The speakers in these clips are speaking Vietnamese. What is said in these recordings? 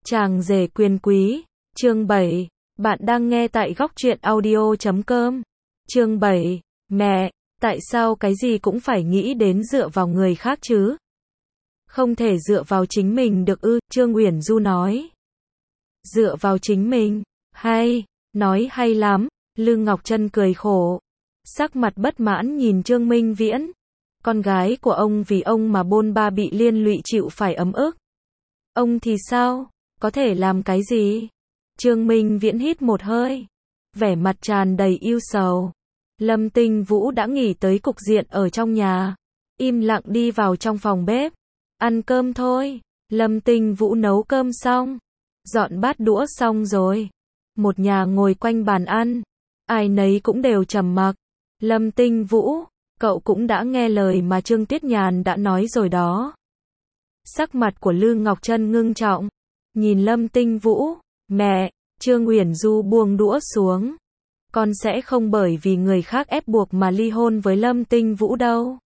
Chàng rể quyền quý, chương 7. Bạn đang nghe tại góc truyện audio.com. Chương 7. Mẹ, tại sao cái gì cũng phải nghĩ đến dựa vào người khác chứ? Không thể dựa vào chính mình được ư? Trương Uyển Du nói. Dựa vào chính mình? Hay, nói hay lắm. Lương Ngọc Trân cười khổ, sắc mặt bất mãn nhìn Trương Minh Viễn. Con gái của ông vì ông mà bôn ba bị liên lụy chịu phải ấm ức. Ông thì sao? Có thể làm cái gì? Trương Minh Viễn hít một hơi, vẻ mặt tràn đầy ưu sầu. Lâm Tinh Vũ đã nghĩ tới cục diện ở trong nhà, im lặng đi vào trong phòng bếp. Ăn cơm thôi. Lâm Tinh Vũ nấu cơm xong, dọn bát đũa xong rồi. Một nhà ngồi quanh bàn ăn, ai nấy cũng đều trầm mặc. Lâm Tinh Vũ, cậu cũng đã nghe lời mà Trương Tuyết Nhàn đã nói rồi đó. Sắc mặt của Lương Ngọc Trân ngưng trọng, nhìn Lâm Tinh Vũ. Mẹ, Trương Uyển Du buông đũa xuống. Con sẽ không bởi vì người khác ép buộc mà ly hôn với Lâm Tinh Vũ đâu.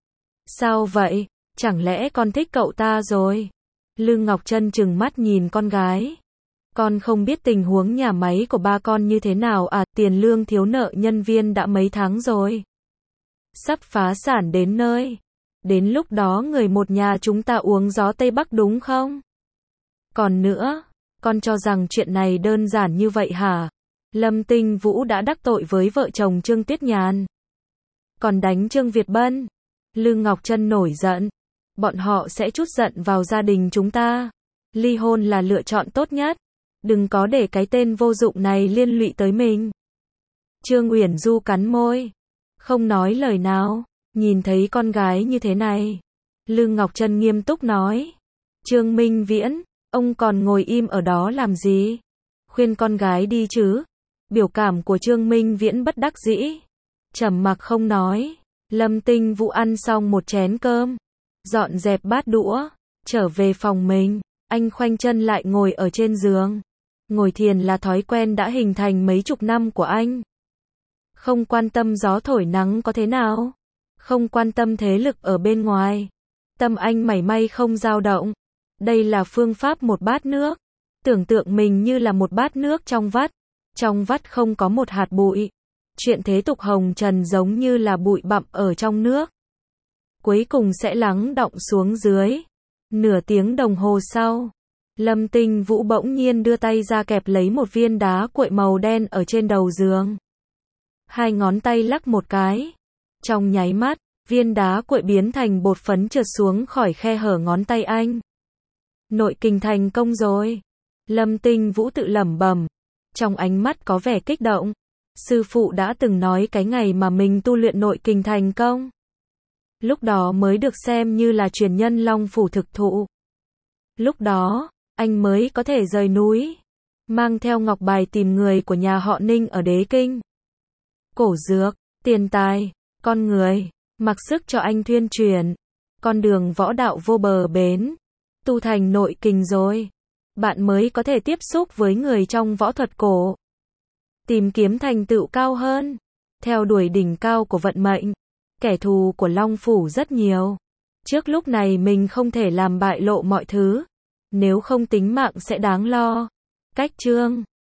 Sao vậy? Chẳng lẽ con thích cậu ta rồi? Lương Ngọc Trân trừng mắt nhìn con gái. Con không biết tình huống nhà máy của ba con như thế nào à? Tiền lương thiếu nợ nhân viên đã mấy tháng rồi, sắp phá sản đến nơi. Đến lúc đó người một nhà chúng ta uống gió Tây Bắc đúng không? Còn nữa, con cho rằng chuyện này đơn giản như vậy hả? Lâm Tinh Vũ đã đắc tội với vợ chồng Trương Tuyết Nhàn, còn đánh Trương Việt Bân. Lương Ngọc Trân nổi giận. Bọn họ sẽ trút giận vào gia đình chúng ta. Ly hôn là lựa chọn tốt nhất. Đừng có để cái tên vô dụng này liên lụy tới mình. Trương Uyển Du cắn môi, không nói lời nào. Nhìn thấy con gái như thế này, Lương Ngọc Trân nghiêm túc nói. Trương Minh Viễn, ông còn ngồi im ở đó làm gì? Khuyên con gái đi chứ. Biểu cảm của Trương Minh Viễn bất đắc dĩ, trầm mặc không nói. Lâm Tinh Vũ ăn xong một chén cơm, dọn dẹp bát đũa, trở về phòng mình. Anh khoanh chân lại ngồi ở trên giường. Ngồi thiền là thói quen đã hình thành mấy chục năm của anh. Không quan tâm gió thổi nắng có thế nào, không quan tâm thế lực ở bên ngoài. Tâm anh mảy may không dao động. Đây là phương pháp một bát nước. Tưởng tượng mình như là một bát nước trong vắt. Trong vắt không có một hạt bụi. Chuyện thế tục hồng trần giống như là bụi bặm ở trong nước, cuối cùng sẽ lắng đọng xuống dưới. Nửa tiếng đồng hồ sau, Lâm Tinh Vũ bỗng nhiên đưa tay ra kẹp lấy một viên đá cuội màu đen ở trên đầu giường. Hai ngón tay lắc một cái. Trong nháy mắt, viên đá cuội biến thành bột phấn trượt xuống khỏi khe hở ngón tay anh. Nội kình thành công rồi. Lâm Tinh Vũ tự lẩm bẩm, trong ánh mắt có vẻ kích động. Sư phụ đã từng nói cái ngày mà mình tu luyện nội kình thành công, lúc đó mới được xem như là truyền nhân Long Phủ thực thụ. Lúc đó, anh mới có thể rời núi, mang theo ngọc bài tìm người của nhà họ Ninh ở Đế Kinh. Cổ dược, tiền tài, con người, mặc sức cho anh thuyên truyền. Con đường võ đạo vô bờ bến. Tu thành nội kình rồi, bạn mới có thể tiếp xúc với người trong võ thuật cổ. Tìm kiếm thành tựu cao hơn, theo đuổi đỉnh cao của vận mệnh. Kẻ thù của Long Phủ rất nhiều. Trước lúc này mình không thể làm bại lộ mọi thứ, nếu không tính mạng sẽ đáng lo. Cách chương